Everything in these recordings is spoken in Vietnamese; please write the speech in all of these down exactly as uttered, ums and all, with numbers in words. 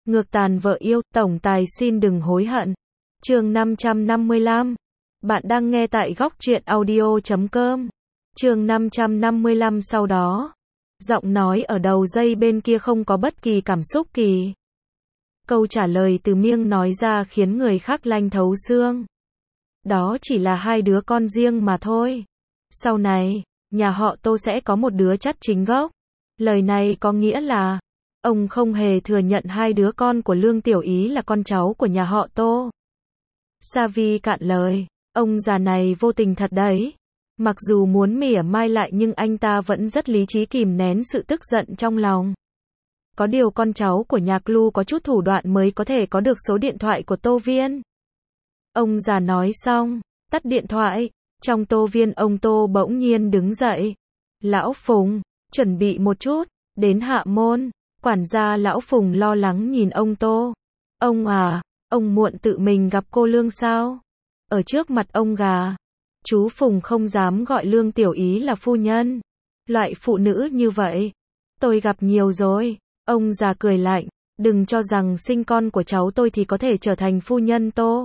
Ngược tàn vợ yêu, tổng tài xin đừng hối hận. Chương năm trăm năm mươi lăm. Bạn đang nghe tại góc truyện audio chấm com. Chương năm trăm năm mươi lăm sau đó. Giọng nói ở đầu dây bên kia không có bất kỳ cảm xúc kỳ. Câu trả lời từ miệng nói ra khiến người khác lạnh thấu xương. Đó chỉ là hai đứa con riêng mà thôi. Sau này, nhà họ Tô sẽ có một đứa chắt chính gốc. Lời này có nghĩa là ông không hề thừa nhận hai đứa con của Lương Tiểu Ý là con cháu của nhà họ Tô. Sa Vi cạn lời, ông già này vô tình thật đấy. Mặc dù muốn mỉa mai lại nhưng anh ta vẫn rất lý trí kìm nén sự tức giận trong lòng. Có điều con cháu của nhà Clu có chút thủ đoạn mới có thể có được số điện thoại của Tô Viên. Ông già nói xong, tắt điện thoại. Trong Tô Viên ông Tô bỗng nhiên đứng dậy. Lão Phùng, chuẩn bị một chút, đến hạ môn. Quản gia Lão Phùng lo lắng nhìn ông Tô. Ông à, ông muộn tự mình gặp cô Lương sao? Ở trước mặt ông gà, chú Phùng không dám gọi Lương Tiểu Ý là phu nhân. Loại phụ nữ như vậy, tôi gặp nhiều rồi. Ông già cười lạnh, đừng cho rằng sinh con của cháu tôi thì có thể trở thành phu nhân Tô.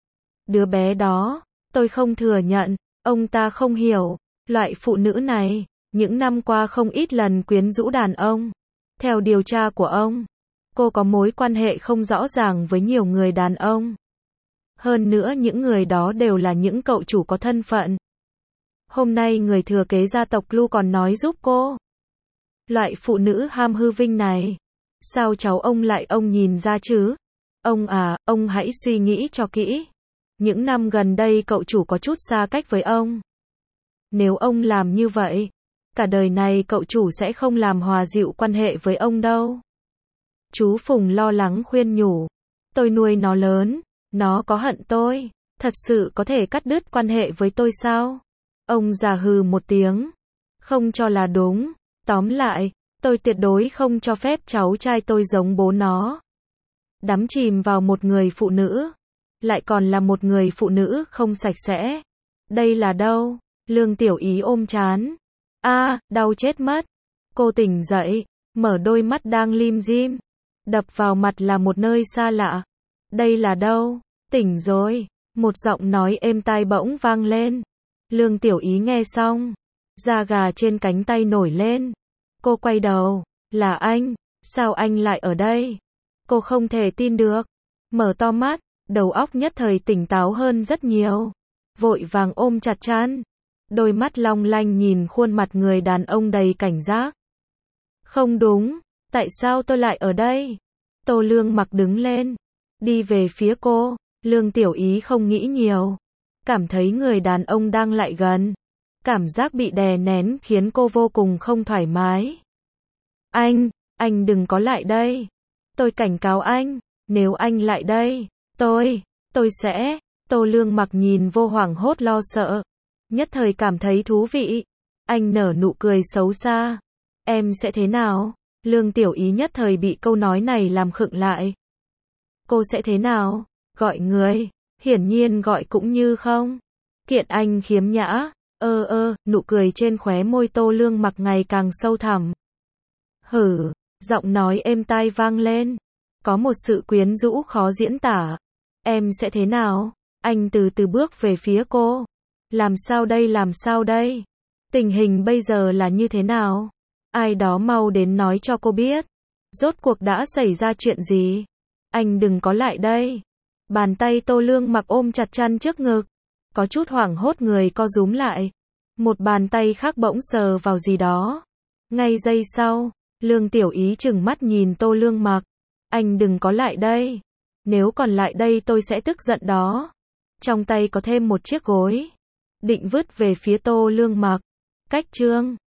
Đứa bé đó, tôi không thừa nhận, ông ta không hiểu, loại phụ nữ này, những năm qua không ít lần quyến rũ đàn ông. Theo điều tra của ông, cô có mối quan hệ không rõ ràng với nhiều người đàn ông. Hơn nữa những người đó đều là những cậu chủ có thân phận. Hôm nay người thừa kế gia tộc Lu còn nói giúp cô. Loại phụ nữ ham hư vinh này, sao cháu ông lại ông nhìn ra chứ? Ông à, ông hãy suy nghĩ cho kỹ. Những năm gần đây cậu chủ có chút xa cách với ông. Nếu ông làm như vậy, cả đời này cậu chủ sẽ không làm hòa dịu quan hệ với ông đâu. Chú Phùng lo lắng khuyên nhủ. Tôi nuôi nó lớn, nó có hận tôi, thật sự có thể cắt đứt quan hệ với tôi sao? Ông già hừ một tiếng. Không cho là đúng. Tóm lại, tôi tuyệt đối không cho phép cháu trai tôi giống bố nó. Đắm chìm vào một người phụ nữ. Lại còn là một người phụ nữ không sạch sẽ. Đây là đâu? Lương Tiểu Ý ôm trán. A, đau chết mất. Cô tỉnh dậy, mở đôi mắt đang lim dim. Đập vào mặt là một nơi xa lạ. Đây là đâu? Tỉnh rồi. Một giọng nói êm tai bỗng vang lên. Lương Tiểu Ý nghe xong, da gà trên cánh tay nổi lên. Cô quay đầu. Là anh? Sao anh lại ở đây? Cô không thể tin được. Mở to mắt, đầu óc nhất thời tỉnh táo hơn rất nhiều. Vội vàng ôm chặt trán. Đôi mắt long lanh nhìn khuôn mặt người đàn ông đầy cảnh giác. Không đúng, tại sao tôi lại ở đây? Tô Lương Mặc đứng lên, đi về phía cô. Lương Tiểu Ý không nghĩ nhiều, cảm thấy người đàn ông đang lại gần. Cảm giác bị đè nén khiến cô vô cùng không thoải mái. Anh, anh đừng có lại đây. Tôi cảnh cáo anh, nếu anh lại đây, tôi, tôi sẽ... Tô Lương Mặc nhìn vô hoảng hốt lo sợ. Nhất thời cảm thấy thú vị. Anh nở nụ cười xấu xa. Em sẽ thế nào? Lương Tiểu Ý nhất thời bị câu nói này làm khựng lại. Cô sẽ thế nào? Gọi người. Hiển nhiên gọi cũng như không. Kiện anh khiếm nhã. Ơ ơ, nụ cười trên khóe môi Tô Lương Mặc ngày càng sâu thẳm. Hử, giọng nói êm tai vang lên. Có một sự quyến rũ khó diễn tả. Em sẽ thế nào? Anh từ từ bước về phía cô. Làm sao đây làm sao đây? Tình hình bây giờ là như thế nào? Ai đó mau đến nói cho cô biết. Rốt cuộc đã xảy ra chuyện gì? Anh đừng có lại đây. Bàn tay Tô Lương Mặc ôm chặt chăn trước ngực. Có chút hoảng hốt người co rúm lại. Một bàn tay khác bỗng sờ vào gì đó. Ngay giây sau, Lương Tiểu Ý trừng mắt nhìn Tô Lương Mặc. Anh đừng có lại đây. Nếu còn lại đây tôi sẽ tức giận đó. Trong tay có thêm một chiếc gối. Định vứt về phía Tô Lương Mặc. Cách chương